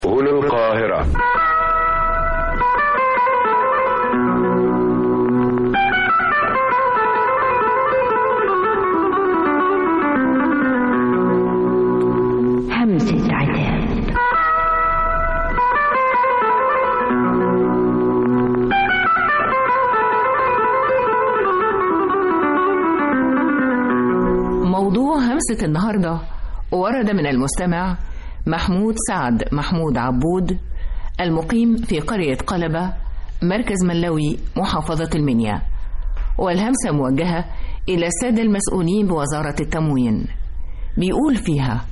هنا القاهرة. همسة عتاب. موضوع همسة النهاردة ورد من المستمع محمود سعد محمود عبود، المقيم في قرية قلبة، مركز ملوي، محافظة المنيا، والهمسة موجهة إلى السادة المسؤولين بوزارة التموين. بيقول فيها: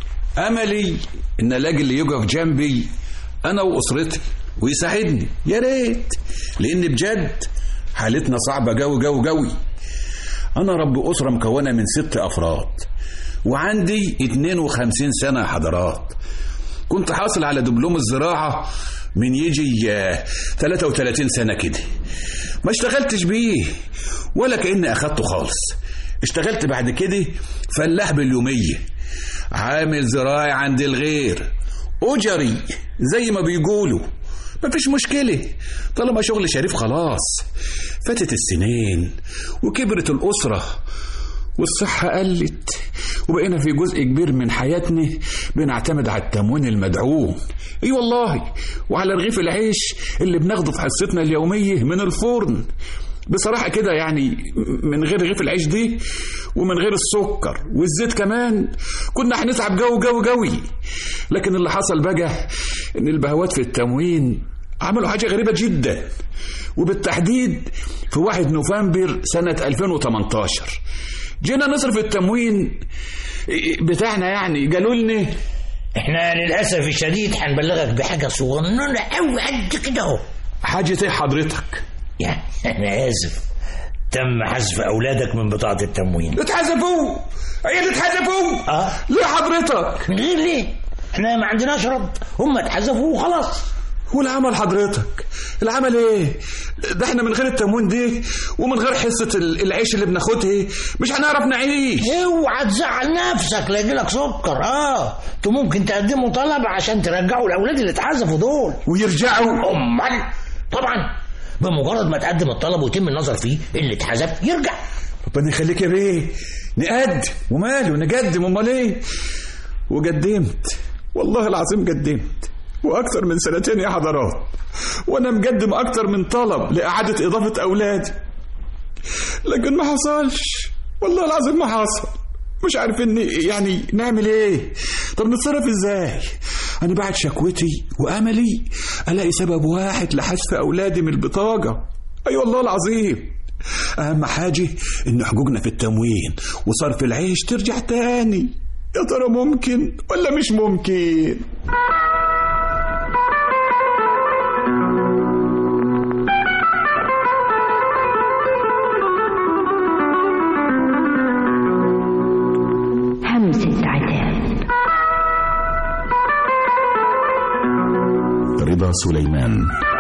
أملي إن ألاقي اللي يقف جنبي أنا وأسرتي ويساعدني، يا ريت، لأن بجد حالتنا صعبة جوي جوي جوي. أنا رب أسرة مكونة من 6 أفراد، وعندي 52 سنة حضرات. كنت حاصل على دبلوم الزراعة من يجي 33 سنة كده، ما اشتغلتش بيه ولا كأني أخدته خالص. اشتغلت بعد كده فلاح باليومية، عامل زراعي عند الغير، أجري زي ما بيقولوا، مفيش مشكلة طالما شغل شريف. خلاص فاتت السنين وكبرت الأسرة والصحة قلت، وبقينا في جزء كبير من حياتنا بنعتمد على التموين المدعوم. اي والله، وعلى رغيف العيش اللي بناخده في حصتنا اليومية من الفرن. بصراحة كده يعني من غير رغيف العيش دي ومن غير السكر والزيت كمان كنا هنتعب جوي. لكن اللي حصل بقى ان البهوات في التموين عملوا حاجة غريبة جدا، وبالتحديد في 1 نوفمبر سنة 2018 جينا نصرف التموين بتاعنا. يعني قالوا لنا احنا للأسف الشديد هنبلغك بحاجة صغننة أوي قد كده اهو. حاجة ايه حضرتك؟ يعني أنا آسف، تم حذف أولادك من بطاقة التموين. اتحذفوا؟ عيال اتحذفوا؟ ليه حضرتك؟ من غير ليه؟ احنا ما عندناش رد، هم اتحذفوا وخلاص. والعمل حضرتك العمل ايه؟ ده احنا من غير التموين دي ومن غير حصة العيش اللي بناخدها مش هنعرف نعيش. اوعى تزعل نفسك لا يجيلك سكر. انتوا ممكن تقدموا طلب عشان ترجعوا الاولاد اللي اتحذفوا دول. ويرجعوا؟ امال طبعا، بمجرد ما تقدم الطلب ويتم النظر فيه اللي اتحذف يرجع. ربنا يخليك يا بيه، نقدم وماله نقدم، امال ايه؟ وقدمت والله العظيم، قدمت واكثر من 2 سنين يا حضرات، وانا مقدم اكثر من طلب لاعاده اضافه اولادي، لكن ما حصلش والله العظيم، ما حصل. مش عارفين يعني نعمل ايه. طب نتصرف ازاي؟ انا بعد شكوتي واملي الاقي سبب واحد لحذف اولادي من البطاقه. اي والله العظيم، اهم حاجه ان حقوقنا في التموين وصرف العيش ترجع تاني. يا ترى ممكن ولا مش ممكن؟ همسة عتاب. رضا سليمان.